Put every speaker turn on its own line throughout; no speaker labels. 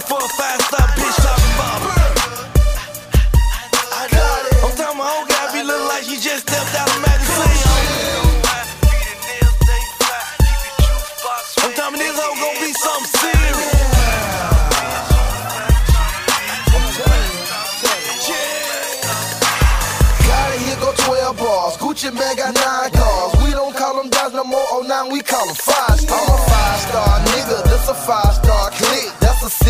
for a 5-star bitch talking about me. I'm talking my old guy be looking like she just stepped out of magazine. I'm talking this hoe gon' be something serious.
Got it, here go 12 bars. Gucci man got 9 cars. We don't call them dogs no more, oh now we call them 5-star. I'm a 5-star nigga, this a 5-star click. That's a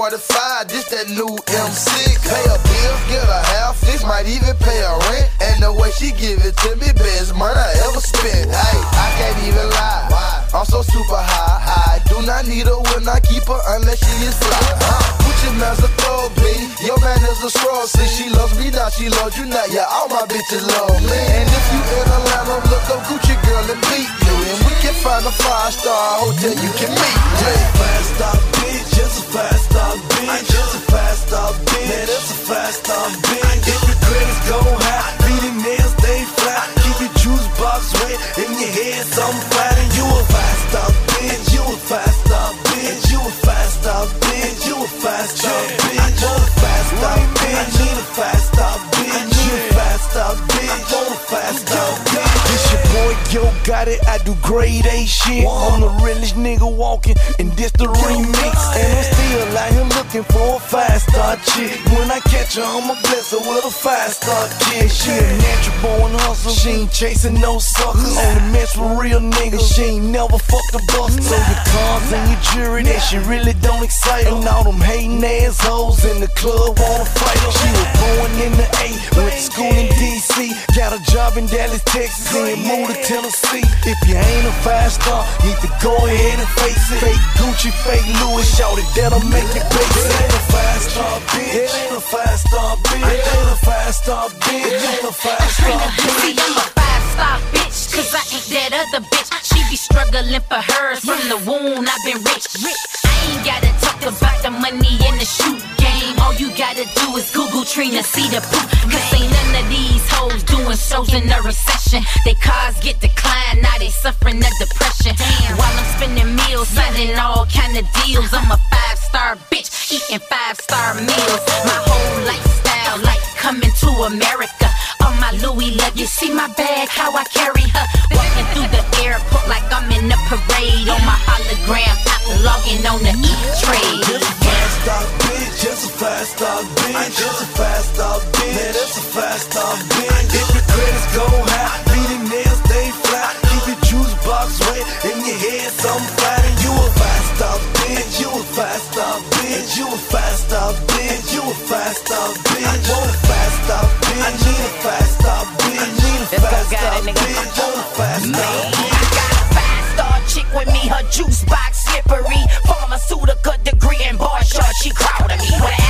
645, this that new M6. Pay a bill, get a half fix, might even pay a rent. And the way she give it to me, best money I ever spent. Hey, I can't even lie, I'm so super high. I do not need her when I keep her unless she is fly. Gucci man's a throw, B. Your man is a scroll. See, she loves me now, she loves you now. Yeah, all my bitches love me. And if you in Atlanta, look up Gucci girl and beat me. And we can find a 5-star hotel you can meet me.
5-star bitch, just a 5-star bitch. Just a 5-star bitch, man, that's a 5-star bitch. If your credits go high, beat the nails, stay fly. Keep your juice box wet, in your head something flat. And you a 5-star bitch, you a 5-star bitch. You a 5-star bitch, you a 5-star bitch. I want a 5-star bitch, I need a 5-star bitch. I need a 5-star bitch, I want a 5-star bitch. This your boy, yo, got it, I do grade A shit. I'm the realest nigga walking, and this the remix. And I'm still out here looking for a 5-star chick. When I catch her, I'ma bless her with a 5-star kid. She a natural born hustle, she ain't chasing no suckers. Only mess with real niggas, she ain't never fucked a buster. So your cars and your jewelry, that shit really don't excite her. And all them hating ass hoes in the club wanna fight her. She was born in the A, went to school in D.C. Got a job in Dallas, Texas, and moved to Tennessee. If you ain't a 5-star, need to go ahead and face it. Fake Gucci, fake Louis, shout it, that'll make it basic. It ain't a 5-star bitch, it ain't a 5-star bitch, it ain't a 5-star bitch, it ain't a 5-star bitch.
See, I'm a 5-star bitch, cause I ain't that other bitch. She be struggling for hers, from the wound I've been rich. I ain't gotta talk about the money in the shoot game. All you gotta do is Google Trina, see the poop. Cause ain't none of these hoes doing shows in a recession. They cars get declined, now they suffering of depression. While I'm spending meals, signing all kind of deals. I'm a 5-star bitch, eating 5-star meals. My whole lifestyle like coming to America. On my Louis luggage, see my bag, how I carry her. Walking through the airport like I'm in a parade. On my hologram, I'm logging on the E-Trade.
Just a 5-star bitch, just a 5-star bitch. Just a 5-star bitch, man, that's a 5-star bitch. If your credits go high, beat the nails, stay fly. Keep your juice box wet, in your head something flat. And you a 5-star bitch, you a 5-star bitch. You a 5-star bitch, you a 5-star bitch. I want a 5-star bitch, I need a 5-star bitch. I need a 5-star bitch, I want a 5-star bitch.
I got a 5-star chick with me, her juice box slippery. Pharmaceutical degree and bar short, she crowded me with an